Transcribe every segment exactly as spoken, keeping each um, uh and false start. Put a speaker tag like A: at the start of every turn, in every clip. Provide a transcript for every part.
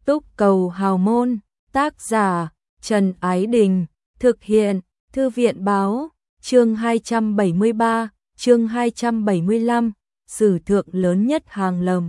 A: Túc cầu hào môn, tác giả Trần Ái Đình, thực hiện Thư viện báo, chương hai trăm bảy mươi ba, chương hai trăm bảy mươi lăm, sử thượng lớn nhất hàng lầm.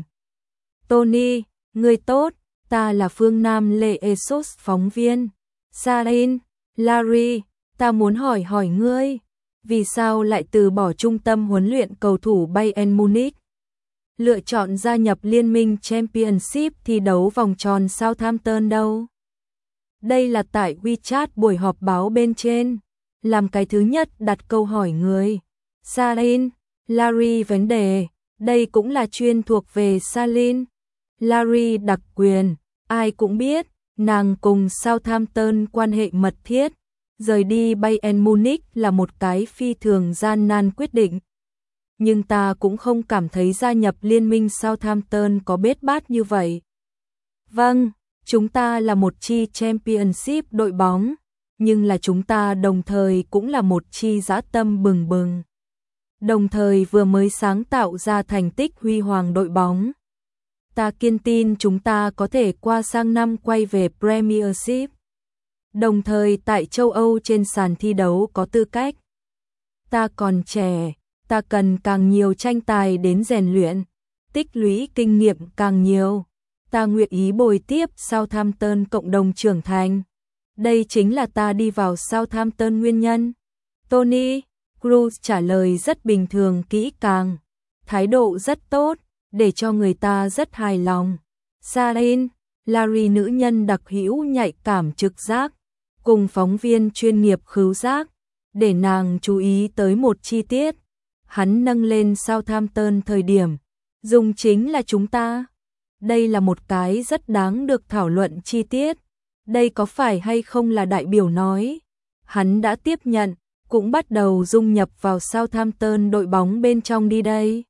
A: Tony, người tốt, ta là Phương Nam Lê Esos phóng viên. Sarin, Larry, ta muốn hỏi hỏi ngươi, vì sao lại từ bỏ trung tâm huấn luyện cầu thủ Bayern Munich? Lựa chọn gia nhập liên minh Championship thi đấu vòng tròn Southampton đâu? Đây là tại WeChat buổi họp báo bên trên. Làm cái thứ nhất đặt câu hỏi người. Sarin, Larry vấn đề, đây cũng là chuyên thuộc về Sarin. Larry đặc quyền, ai cũng biết, nàng cùng Southampton quan hệ mật thiết. Rời đi Bayern Munich là một cái phi thường gian nan quyết định. Nhưng ta cũng không cảm thấy gia nhập liên minh Southampton có bết bát như vậy. Vâng, chúng ta là một chi Championship đội bóng, nhưng là chúng ta đồng thời cũng là một chi dã tâm bừng bừng. Đồng thời vừa mới sáng tạo ra thành tích huy hoàng đội bóng. Ta kiên tin chúng ta có thể qua sang năm quay về Premiership. Đồng thời tại châu Âu trên sàn thi đấu có tư cách. Ta còn trẻ, ta cần càng nhiều tranh tài đến rèn luyện, tích lũy kinh nghiệm càng nhiều. Ta nguyện ý bồi tiếp Southampton cộng đồng trưởng thành. Đây chính là ta đi vào Southampton nguyên nhân. Tony Cruz trả lời rất bình thường kỹ càng, thái độ rất tốt, để cho người ta rất hài lòng. Sarin, Larry nữ nhân đặc hữu nhạy cảm trực giác, cùng phóng viên chuyên nghiệp khứu giác, để nàng chú ý tới một chi tiết. Hắn nâng lên Southampton thời điểm, dùng chính là chúng ta. Đây là một cái rất đáng được thảo luận chi tiết. Đây có phải hay không là đại biểu nói. Hắn đã tiếp nhận, cũng bắt đầu dung nhập vào Southampton đội bóng bên trong đi đây.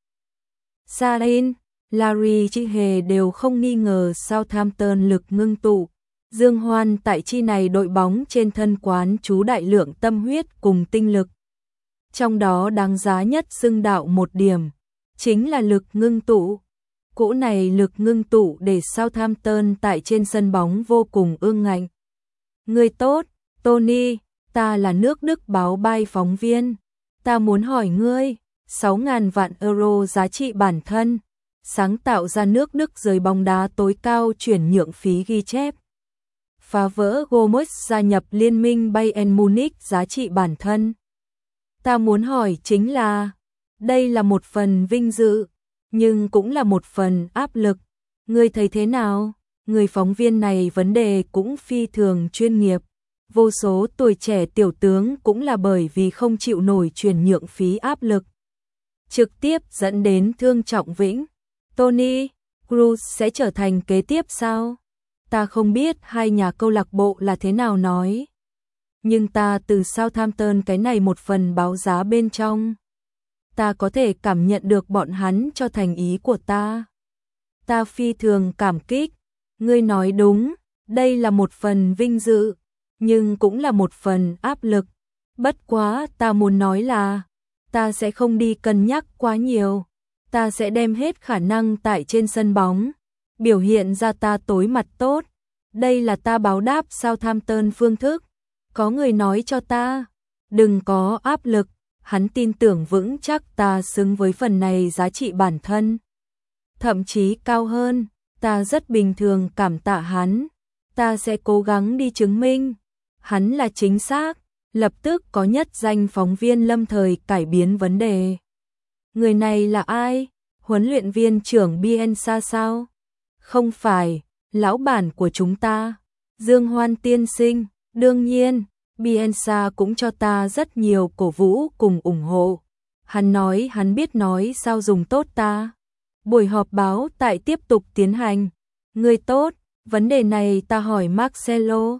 A: Sarin, Larry chị hề đều không nghi ngờ Southampton lực ngưng tụ. Dương Hoan tại chi này đội bóng trên thân quán chú đại lượng tâm huyết cùng tinh lực. Trong đó đáng giá nhất xưng đạo một điểm, chính là lực ngưng tụ. Cỗ này lực ngưng tụ để Southampton tại trên sân bóng vô cùng ương ngạnh. Người tốt, Tony, ta là nước Đức báo bay phóng viên. Ta muốn hỏi ngươi, sáu nghìn vạn euro giá trị bản thân, sáng tạo ra nước Đức giới bóng đá tối cao chuyển nhượng phí ghi chép. Phá vỡ Gomez gia nhập liên minh Bayern Munich giá trị bản thân. Ta muốn hỏi chính là, đây là một phần vinh dự, nhưng cũng là một phần áp lực. Ngươi thấy thế nào? Người phóng viên này vấn đề cũng phi thường chuyên nghiệp. Vô số tuổi trẻ tiểu tướng cũng là bởi vì không chịu nổi chuyển nhượng phí áp lực, trực tiếp dẫn đến thương trọng vĩnh. Tony Cruz sẽ trở thành kế tiếp sao? Ta không biết hai nhà câu lạc bộ là thế nào nói. Nhưng ta từ Southampton cái này một phần báo giá bên trong, ta có thể cảm nhận được bọn hắn cho thành ý của ta. Ta phi thường cảm kích. Ngươi nói đúng, đây là một phần vinh dự, nhưng cũng là một phần áp lực. Bất quá ta muốn nói là, ta sẽ không đi cân nhắc quá nhiều. Ta sẽ đem hết khả năng tại trên sân bóng, biểu hiện ra ta tối mặt tốt. Đây là ta báo đáp Southampton phương thức. Có người nói cho ta, đừng có áp lực. Hắn tin tưởng vững chắc ta xứng với phần này giá trị bản thân. Thậm chí cao hơn, ta rất bình thường cảm tạ hắn. Ta sẽ cố gắng đi chứng minh. Hắn là chính xác. Lập tức có nhất danh phóng viên lâm thời cải biến vấn đề. Người này là ai? Huấn luyện viên trưởng Bielsa sao? Không phải, lão bản của chúng ta. Dương Hoan tiên sinh, đương nhiên. Bielsa cũng cho ta rất nhiều cổ vũ cùng ủng hộ. Hắn nói hắn biết nói sao dùng tốt ta. Buổi họp báo tại tiếp tục tiến hành. Người tốt, vấn đề này ta hỏi Marcelo.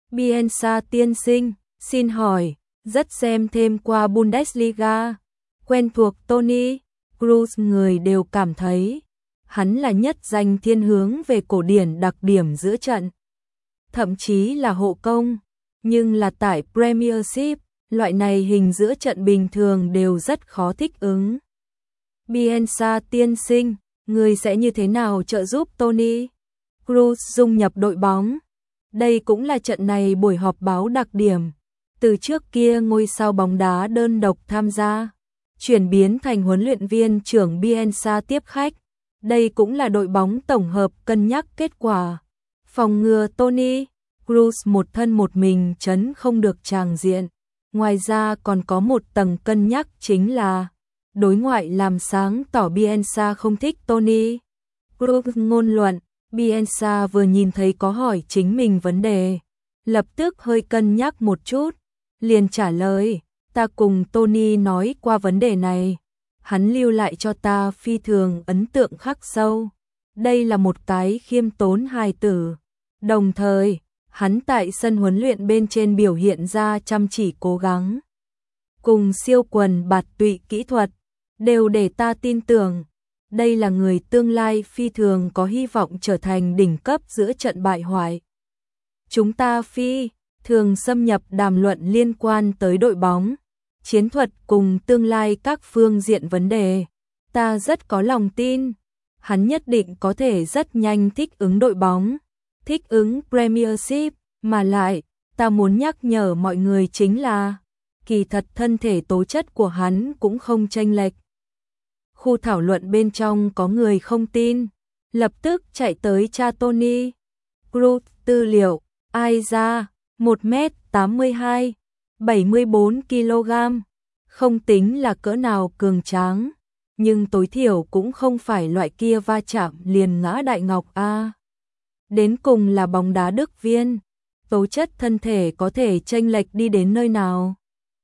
A: Bielsa tiên sinh, xin hỏi, rất xem thêm qua Bundesliga. Quen thuộc Tony Cruz, người đều cảm thấy hắn là nhất danh thiên hướng về cổ điển đặc điểm giữa trận. Thậm chí là hộ công. Nhưng là tại Premiership, loại này hình giữa trận bình thường đều rất khó thích ứng. Bielsa tiên sinh, người sẽ như thế nào trợ giúp Tony? Cruz dung nhập đội bóng. Đây cũng là trận này buổi họp báo đặc điểm. Từ trước kia ngôi sao bóng đá đơn độc tham gia, chuyển biến thành huấn luyện viên trưởng Bielsa tiếp khách. Đây cũng là đội bóng tổng hợp cân nhắc kết quả. Phòng ngừa Toni Cruz một thân một mình chấn không được tràng diện. Ngoài ra còn có một tầng cân nhắc chính là đối ngoại làm sáng tỏ Bielsa không thích Toni Cruz ngôn luận. Bielsa vừa nhìn thấy có hỏi chính mình vấn đề, lập tức hơi cân nhắc một chút, liền trả lời, ta cùng Toni nói qua vấn đề này, hắn lưu lại cho ta phi thường ấn tượng khắc sâu. Đây là một cái khiêm tốn hài tử. Đồng thời, hắn tại sân huấn luyện bên trên biểu hiện ra chăm chỉ cố gắng, cùng siêu quần bạt tụy kỹ thuật, đều để ta tin tưởng. Đây là người tương lai phi thường có hy vọng trở thành đỉnh cấp giữa trận bại hoại. Chúng ta phi thường xâm nhập đàm luận liên quan tới đội bóng, chiến thuật cùng tương lai các phương diện vấn đề. Ta rất có lòng tin, hắn nhất định có thể rất nhanh thích ứng đội bóng, thích ứng Premiership, mà lại, ta muốn nhắc nhở mọi người chính là, kỳ thật thân thể tố chất của hắn cũng không chênh lệch. Khu thảo luận bên trong có người không tin, lập tức chạy tới tra Toni Cruz tư liệu, ai ra, một mét tám mươi hai, bảy mươi bốn ki lô gam, không tính là cỡ nào cường tráng, nhưng tối thiểu cũng không phải loại kia va chạm liền ngã đại ngọc a. Đến cùng là bóng đá Đức viên, tố chất thân thể có thể chênh lệch đi đến nơi nào.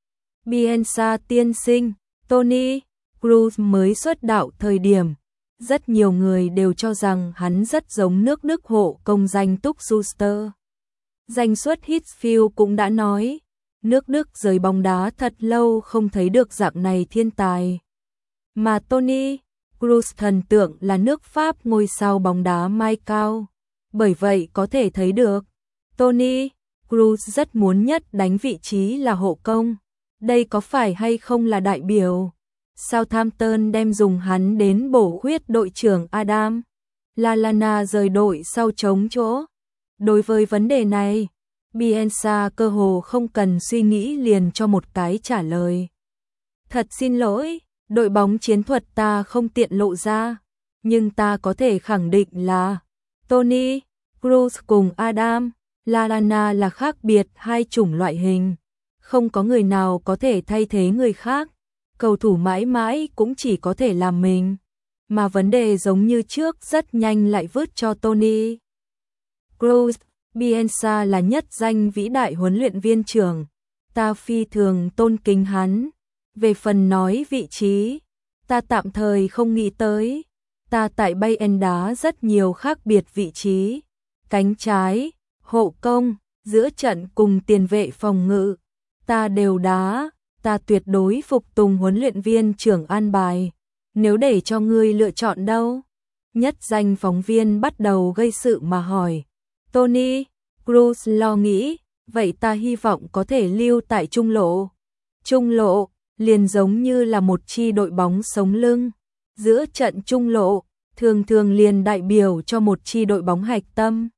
A: Bielsa tiên sinh, Toni Cruz mới xuất đạo thời điểm, rất nhiều người đều cho rằng hắn rất giống nước Đức hộ công danh Túc Schuster. Danh xuất Hitfield cũng đã nói, nước Đức giới bóng đá thật lâu không thấy được dạng này thiên tài. Mà Toni Cruz thần tượng là nước Pháp ngôi sao bóng đá mai cao. Bởi vậy có thể thấy được, Toni Cruz rất muốn nhất đánh vị trí là hộ công. Đây có phải hay không là đại biểu Southampton đem dùng hắn đến bổ khuyết đội trưởng Adam Lallana rời đội sau trống chỗ? Đối với vấn đề này, Bielsa cơ hồ không cần suy nghĩ liền cho một cái trả lời. Thật xin lỗi, đội bóng chiến thuật ta không tiện lộ ra, nhưng ta có thể khẳng định là Toni Cruz cùng Adam Lallana là khác biệt hai chủng loại hình. Không có người nào có thể thay thế người khác. Cầu thủ mãi mãi cũng chỉ có thể làm mình. Mà vấn đề giống như trước rất nhanh lại vứt cho Toni Cruz. Bielsa là nhất danh vĩ đại huấn luyện viên trưởng. Ta phi thường tôn kính hắn. Về phần nói vị trí, ta tạm thời không nghĩ tới. Ta tại Bayern đá rất nhiều khác biệt vị trí. Cánh trái, hộ công, giữa trận cùng tiền vệ phòng ngự. Ta đều đá, ta tuyệt đối phục tùng huấn luyện viên trưởng an bài. Nếu để cho ngươi lựa chọn đâu? Nhất danh phóng viên bắt đầu gây sự mà hỏi. Toni Cruz lo nghĩ, vậy ta hy vọng có thể lưu tại trung lộ. Trung lộ, liền giống như là một chi đội bóng sống lưng. Giữa trận trung lộ, thường thường liền đại biểu cho một chi đội bóng hạch tâm.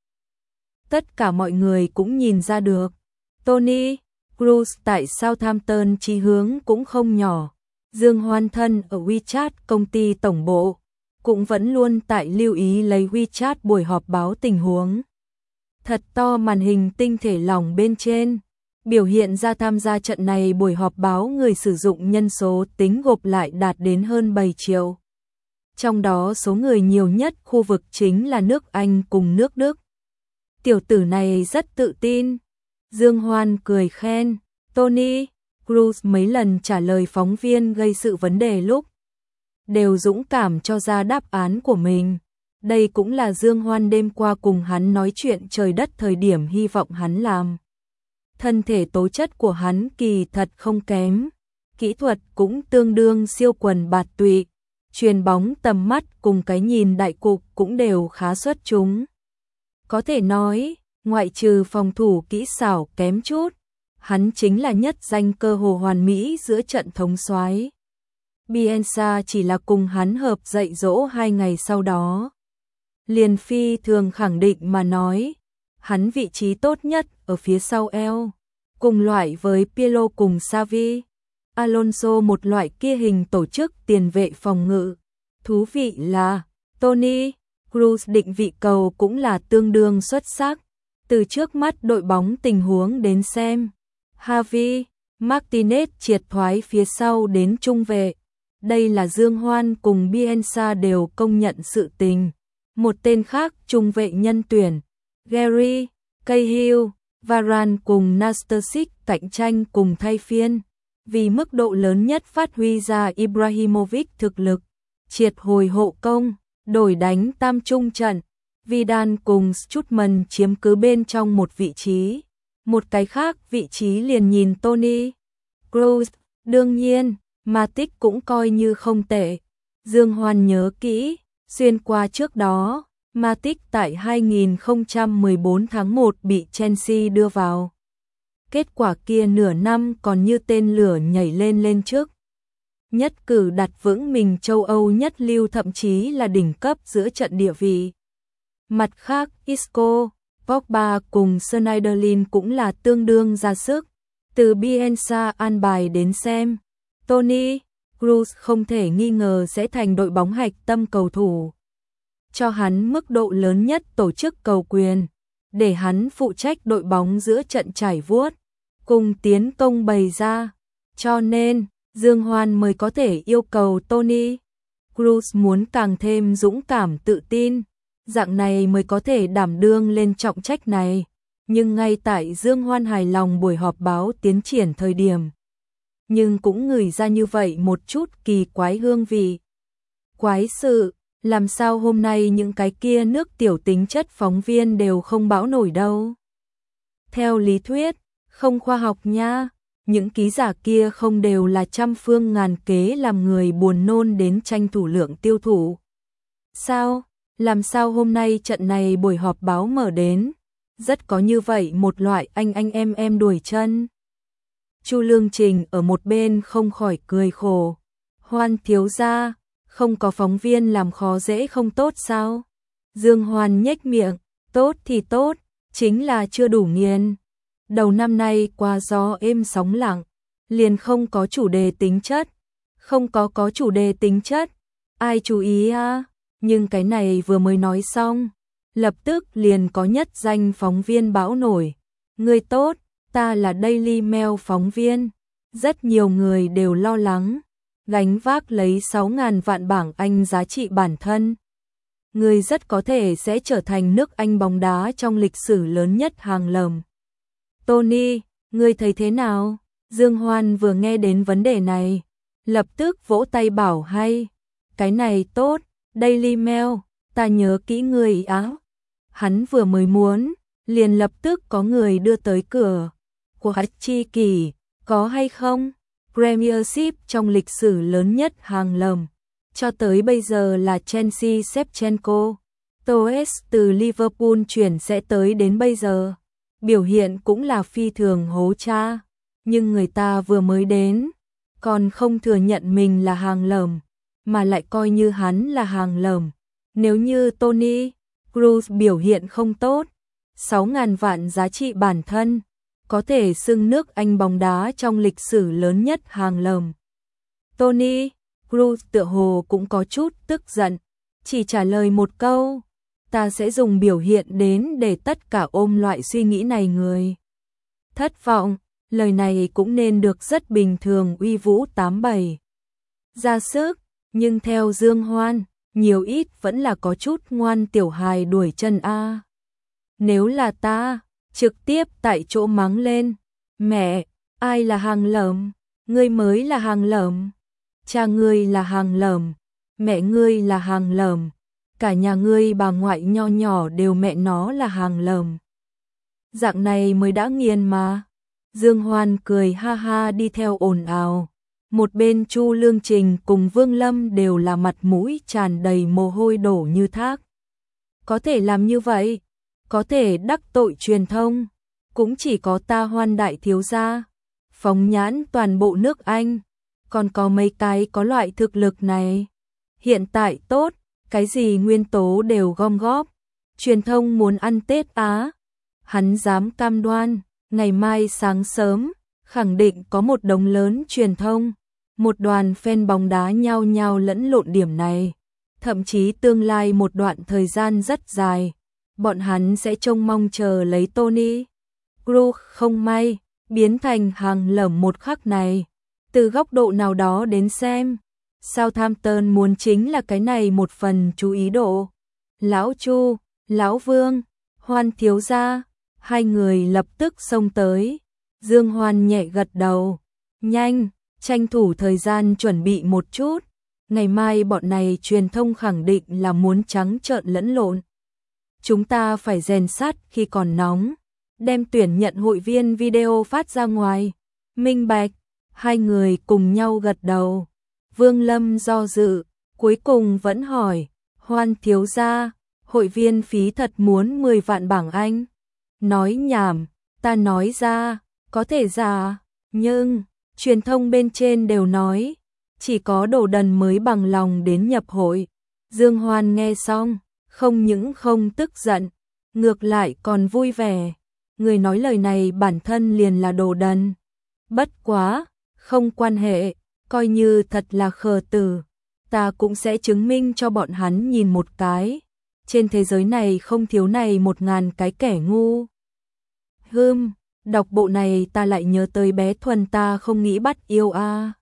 A: Tất cả mọi người cũng nhìn ra được. Toni Cruz tại Southampton chí hướng cũng không nhỏ. Dương Hoan thân ở WeChat công ty tổng bộ, cũng vẫn luôn tại lưu ý lấy WeChat buổi họp báo tình huống. Thật to màn hình tinh thể lỏng bên trên, biểu hiện ra tham gia trận này buổi họp báo người sử dụng nhân số tính gộp lại đạt đến hơn bảy triệu. Trong đó số người nhiều nhất khu vực chính là nước Anh cùng nước Đức. Tiểu tử này rất tự tin. Dương Hoan cười khen, Toni Cruz mấy lần trả lời phóng viên gây sự vấn đề lúc đều dũng cảm cho ra đáp án của mình. Đây cũng là Dương Hoan đêm qua cùng hắn nói chuyện trời đất thời điểm hy vọng hắn làm. Thân thể tố chất của hắn kỳ thật không kém, kỹ thuật cũng tương đương siêu quần bạt tụy, chuyền bóng tầm mắt cùng cái nhìn đại cục cũng đều khá xuất chúng. Có thể nói, ngoại trừ phòng thủ kỹ xảo kém chút, hắn chính là nhất danh cơ hồ hoàn mỹ giữa trận thống soái. Bielsa chỉ là cùng hắn hợp dạy dỗ hai ngày sau đó, liền phi thường khẳng định mà nói, hắn vị trí tốt nhất ở phía sau eo, cùng loại với Pirlo cùng Xavi, Alonso một loại kia hình tổ chức tiền vệ phòng ngự. Thú vị là, Toni Kroos định vị cầu cũng là tương đương xuất sắc. Từ trước mắt đội bóng tình huống đến xem, Javi, Martinez triệt thoái phía sau đến trung vệ. Đây là Dương Hoan cùng Bielsa đều công nhận sự tình. Một tên khác trung vệ nhân tuyển, Gary, Cahill, Varane cùng Nastasic cạnh tranh cùng thay phiên, vì mức độ lớn nhất phát huy ra Ibrahimovic thực lực, triệt hồi hộ công, đổi đánh tam trung trận. Vidal cùng Strootman chiếm cứ bên trong một vị trí, một cái khác vị trí liền nhìn Toni Kroos. Đương nhiên, Matic cũng coi như không tệ. Dương Hoan nhớ kỹ, xuyên qua trước đó, Matic tại hai nghìn không trăm mười bốn tháng một bị Chelsea đưa vào. Kết quả kia nửa năm còn như tên lửa nhảy lên lên trước. Nhất cử đặt vững mình châu Âu nhất lưu, thậm chí là đỉnh cấp giữa trận địa vị. Mặt khác, Isco, Pogba cùng Schneiderlin cũng là tương đương ra sức. Từ Bielsa an bài đến xem, Toni Kroos không thể nghi ngờ sẽ thành đội bóng hạch tâm cầu thủ. Cho hắn mức độ lớn nhất tổ chức cầu quyền, để hắn phụ trách đội bóng giữa trận trải vuốt, cùng tiến công bày ra. Cho nên, Dương Hoan mới có thể yêu cầu Toni Kroos muốn càng thêm dũng cảm tự tin, dạng này mới có thể đảm đương lên trọng trách này. Nhưng ngay tại Dương Hoan hài lòng buổi họp báo tiến triển thời điểm, nhưng cũng ngửi ra như vậy một chút kỳ quái hương vị. Quái sự, làm sao hôm nay những cái kia nước tiểu tính chất phóng viên đều không bão nổi đâu. Theo lý thuyết, không khoa học nha, những ký giả kia không đều là trăm phương ngàn kế làm người buồn nôn đến tranh thủ lượng tiêu thụ. Sao, làm sao hôm nay trận này buổi họp báo mở đến, rất có như vậy một loại anh anh em em đuổi chân. Chu Lương Trình ở một bên không khỏi cười khổ. Hoan thiếu gia, không có phóng viên làm khó dễ không tốt sao? Dương Hoan nhếch miệng, tốt thì tốt, chính là chưa đủ nghiền. Đầu năm nay qua gió êm sóng lặng, liền không có chủ đề tính chất. Không có có chủ đề tính chất, ai chú ý à? Nhưng cái này vừa mới nói xong, lập tức liền có nhất danh phóng viên bão nổi. Người tốt, ta là Daily Mail phóng viên. Rất nhiều người đều lo lắng, gánh vác lấy sáu ngàn vạn bảng Anh giá trị bản thân. Người rất có thể sẽ trở thành nước Anh bóng đá trong lịch sử lớn nhất hàng lầm. Toni, ngươi thấy thế nào? Dương Hoan vừa nghe đến vấn đề này, lập tức vỗ tay bảo hay. Cái này tốt, Daily Mail, ta nhớ kỹ người áo. Hắn vừa mới muốn, liền lập tức có người đưa tới cửa. Của Chi Kỳ, có hay không? Premiership trong lịch sử lớn nhất hàng lầm. Cho tới bây giờ là Chelsea Shevchenko. Torres từ Liverpool chuyển sẽ tới đến bây giờ. Biểu hiện cũng là phi thường hố cha. Nhưng người ta vừa mới đến, còn không thừa nhận mình là hàng lầm, mà lại coi như hắn là hàng lầm. Nếu như Toni Kroos biểu hiện không tốt, sáu ngàn vạn giá trị bản thân, có thể xưng nước Anh bóng đá trong lịch sử lớn nhất hàng lầm. Toni Kroos tựa hồ cũng có chút tức giận, chỉ trả lời một câu, ta sẽ dùng biểu hiện đến để tất cả ôm loại suy nghĩ này người. Thất vọng, lời này cũng nên được rất bình thường, uy vũ tám bảy. Ra sức, nhưng theo Dương Hoan, nhiều ít vẫn là có chút ngoan tiểu hài đuổi chân a. Nếu là ta, trực tiếp tại chỗ mắng lên, mẹ, ai là hàng lởm, ngươi mới là hàng lởm, cha ngươi là hàng lởm, mẹ ngươi là hàng lởm, cả nhà ngươi bà ngoại nho nhỏ đều mẹ nó là hàng lởm. Dạng này mới đã nghiền mà. Dương Hoan cười ha ha đi theo ồn ào. Một bên Chu Lương Trình cùng Vương Lâm đều là mặt mũi tràn đầy mồ hôi đổ như thác. Có thể làm như vậy, có thể đắc tội truyền thông, cũng chỉ có ta Hoan đại thiếu gia. Phóng nhãn toàn bộ nước Anh, còn có mấy cái có loại thực lực này. Hiện tại tốt, cái gì nguyên tố đều gom góp. Truyền thông muốn ăn Tết Á. Hắn dám cam đoan, ngày mai sáng sớm, khẳng định có một đống lớn truyền thông, một đoàn fan bóng đá nhao nhao lẫn lộn điểm này. Thậm chí tương lai một đoạn thời gian rất dài, bọn hắn sẽ trông mong chờ lấy Tony Kroos không may biến thành hàng lởm một khắc này. Từ góc độ nào đó đến xem, Southampton muốn chính là cái này một phần chú ý độ. Lão Chu, Lão Vương, Hoan thiếu gia, hai người lập tức xông tới. Dương Hoan nhẹ gật đầu, nhanh, tranh thủ thời gian chuẩn bị một chút. Ngày mai bọn này truyền thông khẳng định là muốn trắng trợn lẫn lộn. Chúng ta phải rèn sắt khi còn nóng, đem tuyển nhận hội viên video phát ra ngoài. Minh bạch, hai người cùng nhau gật đầu. Vương Lâm do dự, cuối cùng vẫn hỏi, Hoan thiếu gia, hội viên phí thật muốn mười vạn bảng Anh. Nói nhảm, ta nói ra, có thể ra, nhưng truyền thông bên trên đều nói, chỉ có đồ đần mới bằng lòng đến nhập hội. Dương Hoan nghe xong, không những không tức giận, ngược lại còn vui vẻ. Người nói lời này bản thân liền là đồ đần. Bất quá, không quan hệ, coi như thật là khờ tử, ta cũng sẽ chứng minh cho bọn hắn nhìn một cái. Trên thế giới này không thiếu này một ngàn cái kẻ ngu. Hừm, đọc bộ này ta lại nhớ tới bé Thuần ta không nghĩ bắt yêu a. À.